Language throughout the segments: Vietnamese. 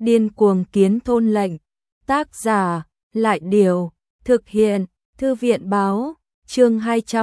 Điên cuồng kiến thôn lệnh. Tác giả, Lại Điều. Thực hiện, Thư viện Báo. Chương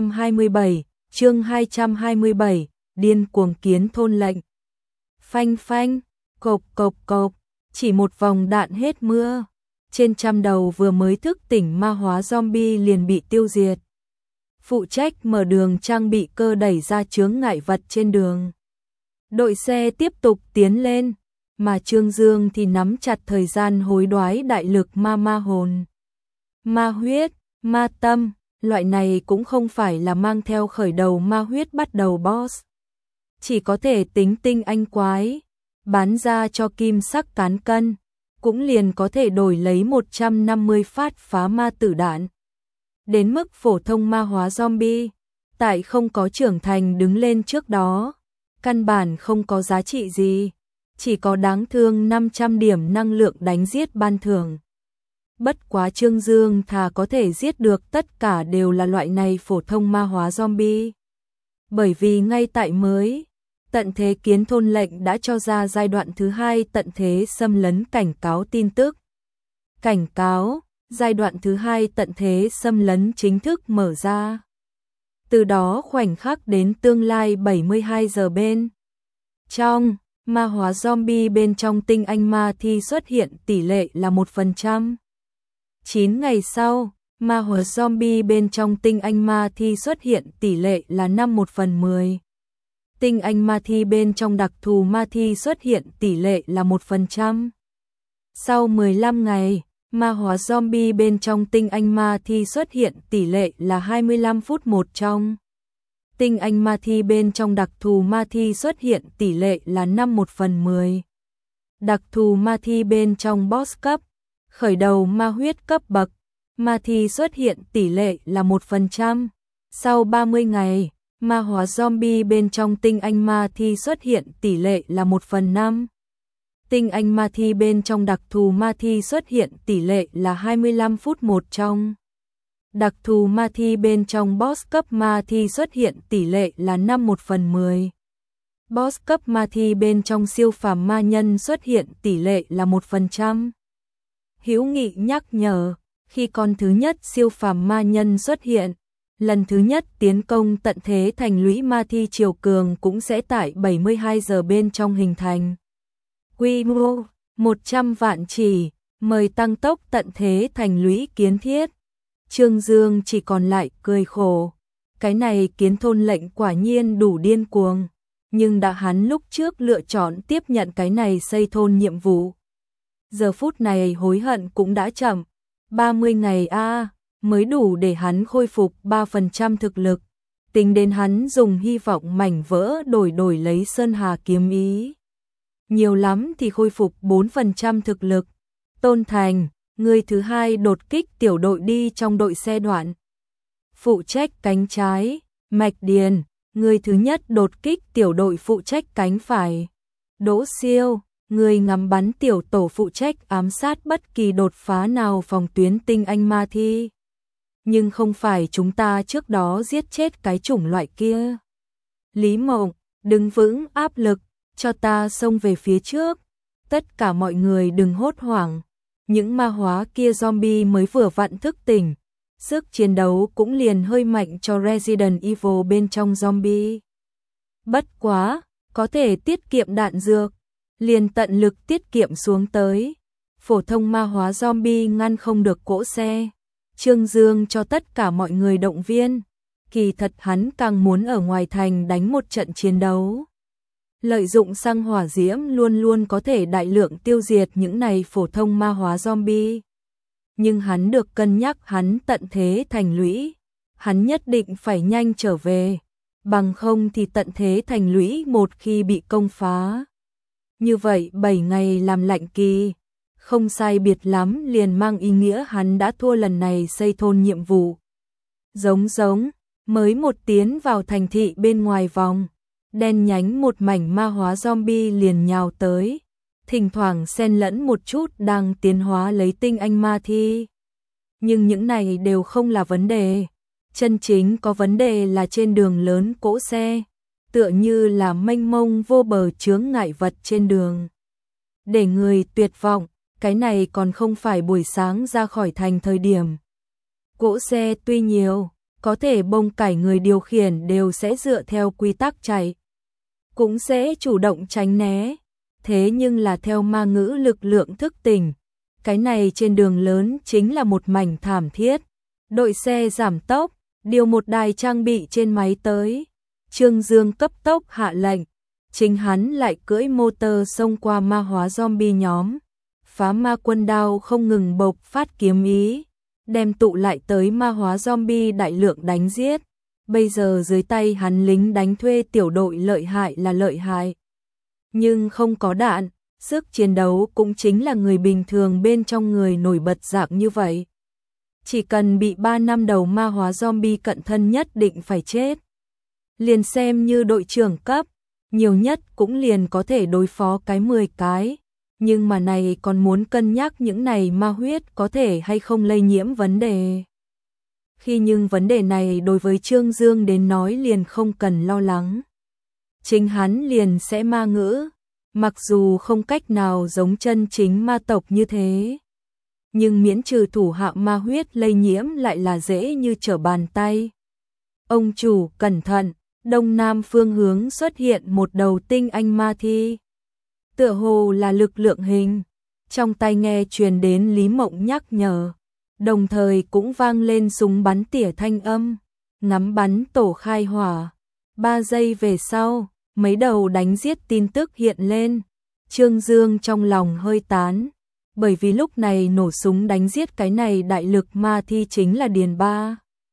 227, Điên cuồng kiến thôn lệnh. Phanh phanh, cộp cộp cộp, chỉ một vòng đạn hết mưa. Trên trăm đầu vừa mới thức tỉnh ma hóa zombie liền bị tiêu diệt. Phụ trách mở đường trang bị cơ đẩy ra chướng ngại vật trên đường. Đội xe tiếp tục tiến lên, mà Trương Dương thì nắm chặt thời gian hối đoái đại lực ma hồn, ma huyết, ma tâm. Loại này cũng không phải là mang theo khởi đầu ma huyết bắt đầu boss. Chỉ có thể tính tinh anh quái, bán ra cho kim sắc cán cân, cũng liền có thể đổi lấy 150 phát phá ma tử đạn. Đến mức phổ thông ma hóa zombie, tại không có trưởng thành đứng lên trước đó, căn bản không có giá trị gì, chỉ có đáng thương 500 điểm năng lượng đánh giết ban thưởng. Bất quá Trương Dương thà có thể giết được tất cả đều là loại này phổ thông ma hóa zombie. Bởi vì ngay tại mới, tận thế kiến thôn lệnh đã cho ra giai đoạn thứ 2 tận thế xâm lấn cảnh cáo tin tức. Cảnh cáo, giai đoạn thứ 2 tận thế xâm lấn chính thức mở ra. Từ đó khoảnh khắc đến tương lai 72 giờ bên trong, ma hóa zombie bên trong tinh anh ma thi xuất hiện tỷ lệ là 1%. 9 ngày sau, ma hóa zombie bên trong tinh anh ma thi xuất hiện tỷ lệ là 5/10. Tinh anh ma thi bên trong đặc thù ma thi xuất hiện tỷ lệ là 1%. Sau 15 ngày, ma hóa zombie bên trong tinh anh ma thi xuất hiện tỷ lệ là 25 phút 1 trong. Tinh anh ma thi bên trong đặc thù ma thi xuất hiện tỷ lệ là 5/10. Đặc thù ma thi bên trong boss cấp, khởi đầu ma huyết cấp bậc, ma thi xuất hiện tỷ lệ là 1%. Sau 30 ngày, ma hóa zombie bên trong tinh anh ma thi xuất hiện tỷ lệ là 1/5. Tinh anh ma thi bên trong đặc thù ma thi xuất hiện tỷ lệ là 25 phút 1 trong. Đặc thù ma thi bên trong boss cấp ma thi xuất hiện tỷ lệ là 5/10. Boss cấp ma thi bên trong siêu phàm ma nhân xuất hiện tỷ lệ là 1%. Hữu Nghị nhắc nhở, khi con thứ nhất siêu phàm ma nhân xuất hiện, lần thứ nhất tiến công tận thế thành lũy ma thi triều cường cũng sẽ tại 72 giờ bên trong hình thành. Quy mô 100 vạn chỉ, mời tăng tốc tận thế thành lũy kiến thiết. Trương Dương chỉ còn lại cười khổ. Cái này kiến thôn lệnh quả nhiên đủ điên cuồng, nhưng đã hắn lúc trước lựa chọn tiếp nhận cái này xây thôn nhiệm vụ. Giờ phút này hối hận cũng đã chậm. 30 ngày mới đủ để hắn khôi phục 3% thực lực. Tính đến hắn dùng hy vọng mảnh vỡ đổi lấy Sơn Hà kiếm ý, nhiều lắm thì khôi phục 4% thực lực. Tôn Thành, người thứ hai đột kích tiểu đội đi trong đội xe đoạn. Phụ trách cánh trái. Mạch Điền, người thứ nhất đột kích tiểu đội phụ trách cánh phải. Đỗ Siêu, người ngắm bắn tiểu tổ phụ trách ám sát bất kỳ đột phá nào phòng tuyến tinh anh ma thi. Nhưng không phải chúng ta trước đó giết chết cái chủng loại kia. Lý Mộng, đứng vững áp lực, cho ta xông về phía trước. Tất cả mọi người đừng hốt hoảng. Những ma hóa kia zombie mới vừa vặn thức tỉnh. Sức chiến đấu cũng liền hơi mạnh cho Resident Evil bên trong zombie. Bất quá, có thể tiết kiệm đạn dược, liền tận lực tiết kiệm xuống tới. Phổ thông ma hóa zombie ngăn không được cỗ xe. Trương Dương cho tất cả mọi người động viên. Kỳ thật hắn càng muốn ở ngoài thành đánh một trận chiến đấu. Lợi dụng xăng hỏa diễm luôn luôn có thể đại lượng tiêu diệt những này phổ thông ma hóa zombie. Nhưng hắn được cân nhắc hắn tận thế thành lũy. Hắn nhất định phải nhanh trở về. Bằng không thì tận thế thành lũy một khi bị công phá. Như vậy 7 ngày làm lạnh kỳ. Không sai biệt lắm liền mang ý nghĩa hắn đã thua lần này xây thôn nhiệm vụ. Giống, mới một tiến vào thành thị bên ngoài vòng. Đen nhánh một mảnh ma hóa zombie liền nhào tới. Thỉnh thoảng xen lẫn một chút đang tiến hóa lấy tinh anh ma thi. Nhưng những này đều không là vấn đề. Chân chính có vấn đề là trên đường lớn cỗ xe. Tựa như là mênh mông vô bờ chướng ngại vật trên đường. để người tuyệt vọng, cái này còn không phải buổi sáng ra khỏi thành thời điểm. Cỗ xe tuy nhiều, có thể bông cải người điều khiển đều sẽ dựa theo quy tắc chạy, cũng sẽ chủ động tránh né. Thế nhưng là theo ma ngữ lực lượng thức tỉnh, cái này trên đường lớn chính là một mảnh thảm thiết. Đội xe giảm tốc, điều một đài trang bị trên máy tới. Trương Dương cấp tốc hạ lệnh, chính hắn lại cưỡi motor xông qua ma hóa zombie nhóm. Phá ma quân đao không ngừng bộc phát kiếm ý, đem tụ lại tới ma hóa zombie đại lượng đánh giết. Bây giờ dưới tay hắn lính đánh thuê tiểu đội lợi hại là lợi hại, nhưng không có đạn, sức chiến đấu cũng chính là người bình thường bên trong người nổi bật dạng như vậy. Chỉ cần bị 3 năm đầu ma hóa zombie cận thân nhất định phải chết. Liền xem như đội trưởng cấp, nhiều nhất cũng liền có thể đối phó cái 10 cái. Nhưng mà này còn muốn cân nhắc những này ma huyết có thể hay không lây nhiễm vấn đề. Nhưng vấn đề này đối với Trương Dương đến nói liền không cần lo lắng. Chính hắn liền sẽ ma ngữ, mặc dù không cách nào giống chân chính ma tộc như thế. Nhưng miễn trừ thủ hạ ma huyết lây nhiễm lại là dễ như trở bàn tay. Ông chủ cẩn thận, đông nam phương hướng xuất hiện một đầu tinh anh ma thi. Tựa hồ là lực lượng hình, trong tai nghe truyền đến Lý Mộng nhắc nhở, đồng thời cũng vang lên súng bắn tỉa thanh âm, ngắm bắn tổ khai hỏa. 3 giây về sau, mấy đầu đánh giết tin tức hiện lên. Trương Dương trong lòng hơi tán, bởi vì lúc này nổ súng đánh giết cái này đại lực ma thi chính là Điền Ba.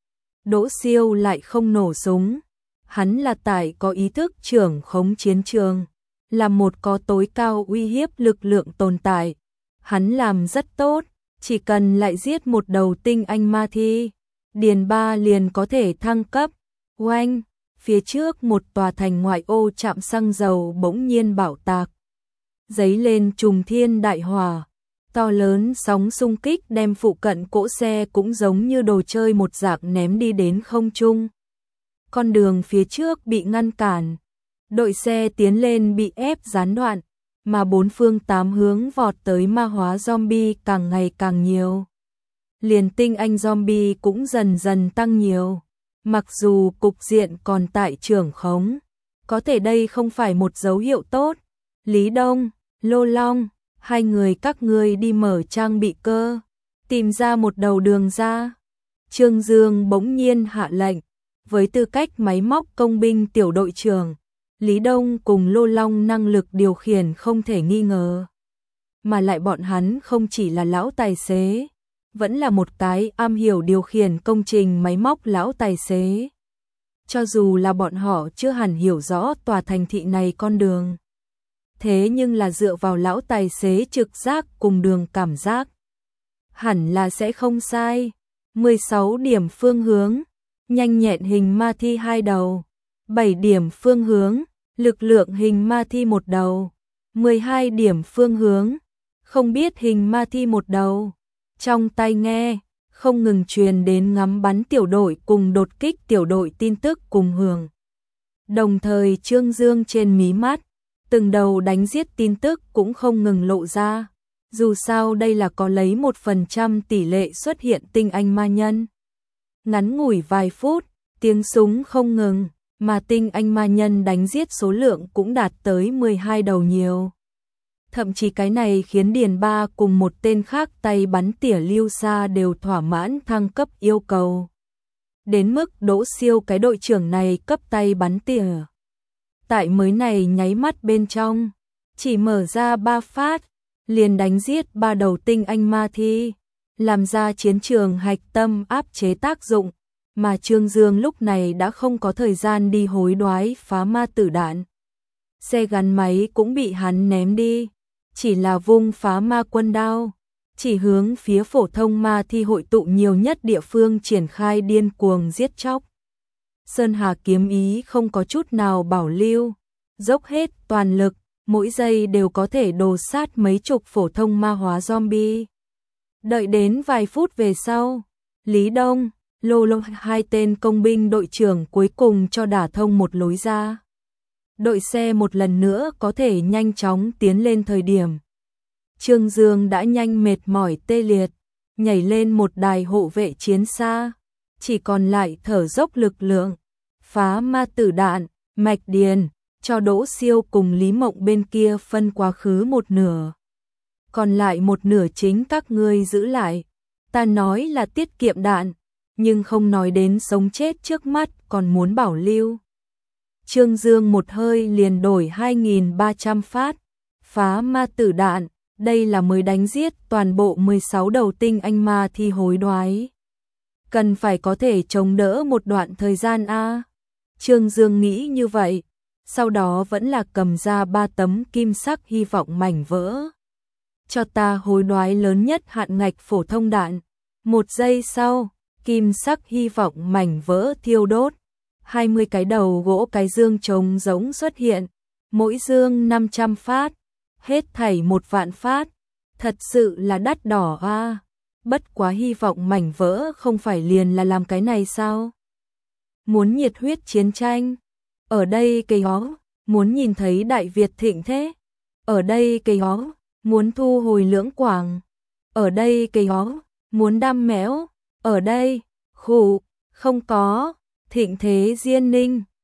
Đỗ Siêu lại không nổ súng, hắn là tại có ý thức trưởng khống chiến trường, là một có tối cao uy hiếp lực lượng tồn tại. Hắn làm rất tốt, chỉ cần lại giết một đầu tinh anh ma thi, Điền Ba liền có thể thăng cấp. Oanh, phía trước một tòa thành ngoại ô trạm xăng dầu bỗng nhiên bạo tạc, giấy lên trùng thiên đại hỏa, to lớn sóng xung kích đem phụ cận cỗ xe cũng giống như đồ chơi một dạng ném đi đến không trung. Con đường phía trước bị ngăn cản, đội xe tiến lên bị ép gián đoạn, mà 4 phương 8 hướng vọt tới ma hóa zombie càng ngày càng nhiều. Liền tinh anh zombie cũng dần dần tăng nhiều. Mặc dù cục diện còn tại trưởng khống, có thể đây không phải một dấu hiệu tốt. Lý Đông, Lô Long, hai người các ngươi đi mở trang bị cơ, tìm ra một đầu đường ra. Trương Dương bỗng nhiên hạ lệnh, với tư cách máy móc công binh tiểu đội trưởng, Lý Đông cùng Lô Long năng lực điều khiển không thể nghi ngờ. Mà lại bọn hắn không chỉ là lão tài xế, vẫn là một cái am hiểu điều khiển công trình máy móc lão tài xế. Cho dù là bọn họ chưa hẳn hiểu rõ tòa thành thị này con đường, thế nhưng là dựa vào lão tài xế trực giác cùng đường cảm giác, hẳn là sẽ không sai. 16 điểm phương hướng, nhanh nhẹn hình ma thi 2 đầu. 7 điểm phương hướng, lực lượng hình ma thi 1 đầu. 12 điểm phương hướng, không biết hình ma thi 1 đầu. Trong tai nghe, không ngừng truyền đến ngắm bắn tiểu đội cùng đột kích tiểu đội tin tức cùng hưởng. Đồng thời Trương Dương trên mí mắt, từng đầu đánh giết tin tức cũng không ngừng lộ ra. Dù sao đây là có lấy 1% tỷ lệ xuất hiện tinh anh ma nhân. Ngắn ngủi vài phút, tiếng súng không ngừng, mà tinh anh ma nhân đánh giết số lượng cũng đạt tới 12 đầu nhiều. Thậm chí cái này khiến Điền Ba cùng một tên khác tay bắn tỉa lưu xa đều thỏa mãn thăng cấp yêu cầu. Đến mức Đỗ Siêu cái đội trưởng này cấp tay bắn tỉa. Tại mới này nháy mắt bên trong, chỉ mở ra 3 phát, liền đánh giết 3 đầu tinh anh ma thi, làm ra chiến trường hạch tâm áp chế tác dụng, mà Trương Dương lúc này đã không có thời gian đi hối đoái phá ma tử đạn. Xe gắn máy cũng bị hắn ném đi, chỉ là vung phá ma quân đao, chỉ hướng phía phổ thông ma thi hội tụ nhiều nhất địa phương triển khai điên cuồng giết chóc. Sơn Hà kiếm ý không có chút nào bảo lưu, dốc hết toàn lực, mỗi giây đều có thể đồ sát mấy chục phổ thông ma hóa zombie. Đợi đến vài phút về sau, Lý Đông, Lô Long hai tên công binh đội trưởng cuối cùng cho đả thông một lối ra. Đội xe một lần nữa có thể nhanh chóng tiến lên thời điểm, Trương Dương đã nhanh mệt mỏi tê liệt, nhảy lên một đài hộ vệ chiến xa, chỉ còn lại thở dốc lực lượng, phá ma tử đạn, mạch điền, cho Đỗ Siêu cùng Lý Mộng bên kia phân quá khứ một nửa. Còn lại một nửa chính các ngươi giữ lại. Ta nói là tiết kiệm đạn, nhưng không nói đến sống chết trước mắt, còn muốn bảo lưu. Trương Dương một hơi liền đổi 2.300 phát, phá ma tử đạn, đây là mới đánh giết toàn bộ 16 đầu tinh anh ma thi hối đoái. Cần phải có thể chống đỡ một đoạn thời gian a. Trương Dương nghĩ như vậy, sau đó vẫn là cầm ra 3 tấm kim sắc hy vọng mảnh vỡ. Cho ta hối đoái lớn nhất hạn ngạch phổ thông đạn. 1 giây sau, kim sắc hy vọng mảnh vỡ thiêu đốt. 20 cái đầu gỗ cái dương trống giống xuất hiện, mỗi dương 500 phát, hết thảy 1.000.000 phát, thật sự là đắt đỏ a. Bất quá hy vọng mảnh vỡ không phải liền là làm cái này sao? Muốn nhiệt huyết chiến tranh, ở đây cây hó, muốn nhìn thấy Đại Việt thịnh thế, ở đây cây hó, muốn thu hồi Lưỡng Quảng, ở đây cây hó, muốn đam mẽo, ở đây, khủ, không có, thịnh thế Diên Ninh,